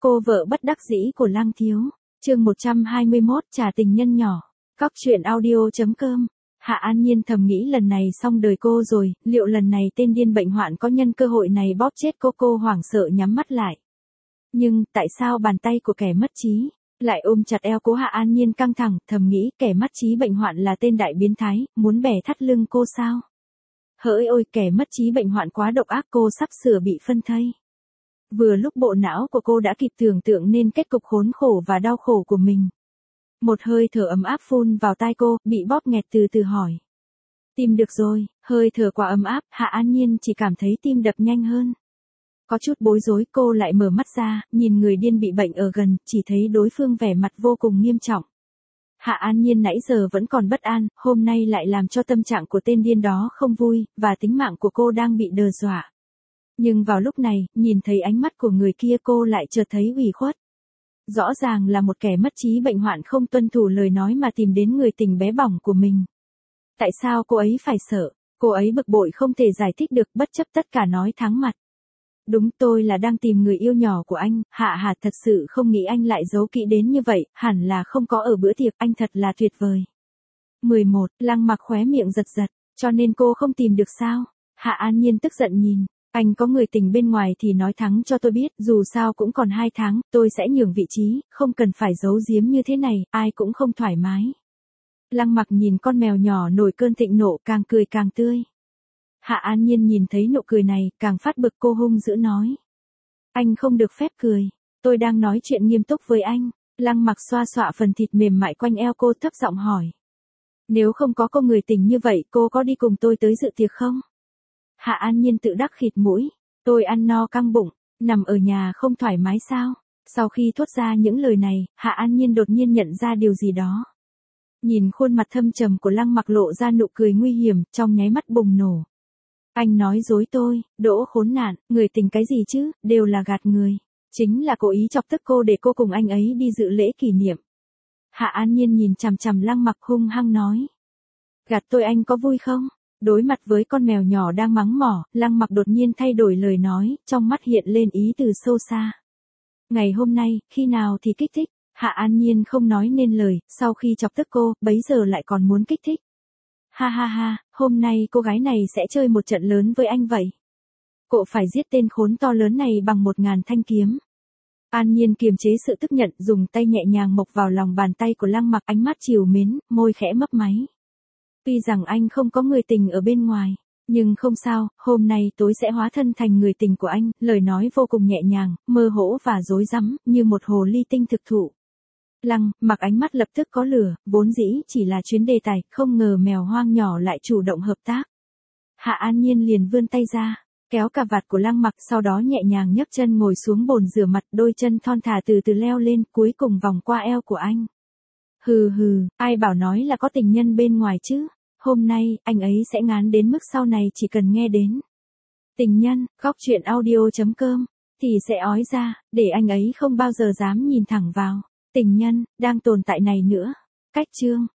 Cô vợ bất đắc dĩ của Lăng Thiếu. Chương 121, trà tình nhân nhỏ. Cóc truyện audio.com. Hạ An Nhiên thầm nghĩ lần này xong đời cô rồi, liệu lần này tên điên bệnh hoạn có nhân cơ hội này bóp chết cô hoảng sợ nhắm mắt lại. Nhưng, tại sao bàn tay của kẻ mất trí lại ôm chặt eo cố Hạ An Nhiên căng thẳng, thầm nghĩ kẻ mất trí bệnh hoạn là tên đại biến thái, muốn bẻ thắt lưng cô sao? Hỡi ôi, kẻ mất trí bệnh hoạn quá độc ác, cô sắp sửa bị phân thây. Vừa lúc bộ não của cô đã kịp tưởng tượng nên kết cục khốn khổ và đau khổ của mình. Một hơi thở ấm áp phun vào tai cô, bị bóp nghẹt từ từ hỏi. Tìm được rồi, hơi thở quá ấm áp, Hạ An Nhiên chỉ cảm thấy tim đập nhanh hơn. Có chút bối rối cô lại mở mắt ra, nhìn người điên bị bệnh ở gần, chỉ thấy đối phương vẻ mặt vô cùng nghiêm trọng. Hạ An Nhiên nãy giờ vẫn còn bất an, hôm nay lại làm cho tâm trạng của tên điên đó không vui, và tính mạng của cô đang bị đe dọa. Nhưng vào lúc này, nhìn thấy ánh mắt của người kia cô lại chợt thấy ủy khuất. Rõ ràng là một kẻ mất trí bệnh hoạn không tuân thủ lời nói mà tìm đến người tình bé bỏng của mình. Tại sao cô ấy phải sợ? Cô ấy bực bội không thể giải thích được, bất chấp tất cả nói thắng mặt. Đúng, tôi là đang tìm người yêu nhỏ của anh, Hạ thật sự không nghĩ anh lại giấu kỹ đến như vậy, hẳn là không có ở bữa tiệc, anh thật là tuyệt vời. 11. Lăng Mặc khóe miệng giật giật, cho nên cô không tìm được sao? Hạ An Nhiên tức giận nhìn. Anh có người tình bên ngoài thì nói thẳng cho tôi biết, dù sao cũng còn 2 tháng, tôi sẽ nhường vị trí, không cần phải giấu giếm như thế này, ai cũng không thoải mái. Lăng Mặc nhìn con mèo nhỏ nổi cơn thịnh nộ, càng cười càng tươi. Hạ An Nhiên nhìn thấy nụ cười này, càng phát bực, cô hung dữ nói. Anh không được phép cười, tôi đang nói chuyện nghiêm túc với anh. Lăng Mặc xoa xoa phần thịt mềm mại quanh eo cô, thấp giọng hỏi. Nếu không có cô người tình như vậy, cô có đi cùng tôi tới dự tiệc không? Hạ An Nhiên tự đắc khịt mũi. Tôi ăn no căng bụng, nằm ở nhà không thoải mái sao? Sau khi thốt ra những lời này, Hạ An Nhiên đột nhiên nhận ra điều gì đó. Nhìn khuôn mặt thâm trầm của Lăng Mặc lộ ra nụ cười nguy hiểm, trong nháy mắt bùng nổ. Anh nói dối tôi, đỗ khốn nạn, người tình cái gì chứ, đều là gạt người. Chính là cố ý chọc tức cô để cô cùng anh ấy đi dự lễ kỷ niệm. Hạ An Nhiên nhìn chằm chằm Lăng Mặc hung hăng nói. Gạt tôi anh có vui không? Đối mặt với con mèo nhỏ đang mắng mỏ, Lăng Mặc đột nhiên thay đổi lời nói, trong mắt hiện lên ý từ sâu xa. Ngày hôm nay, khi nào thì kích thích? Hạ An Nhiên không nói nên lời, sau khi chọc tức cô, bấy giờ lại còn muốn kích thích. Ha, hôm nay cô gái này sẽ chơi một trận lớn với anh vậy. Cô phải giết tên khốn to lớn này bằng 1000 thanh kiếm. An Nhiên kiềm chế sự tức giận, dùng tay nhẹ nhàng mộc vào lòng bàn tay của Lăng Mặc, ánh mắt trìu mến, môi khẽ mấp máy. Tuy rằng anh không có người tình ở bên ngoài, nhưng không sao, hôm nay tối sẽ hóa thân thành người tình của anh, lời nói vô cùng nhẹ nhàng, mơ hỗ và rối rắm, như một hồ ly tinh thực thụ. Lăng Mặc ánh mắt lập tức có lửa, vốn dĩ chỉ là chuyến đề tài, không ngờ mèo hoang nhỏ lại chủ động hợp tác. Hạ An Nhiên liền vươn tay ra, kéo cà vạt của Lăng Mặc, sau đó nhẹ nhàng nhấc chân ngồi xuống bồn rửa mặt, đôi chân thon thả từ từ leo lên, cuối cùng vòng qua eo của anh. Hừ, ai bảo nói là có tình nhân bên ngoài chứ? Hôm nay, anh ấy sẽ ngán đến mức sau này chỉ cần nghe đến tình nhân, Cóc truyện audio.com, thì sẽ ói ra, để anh ấy không bao giờ dám nhìn thẳng vào tình nhân đang tồn tại này nữa. Cách chương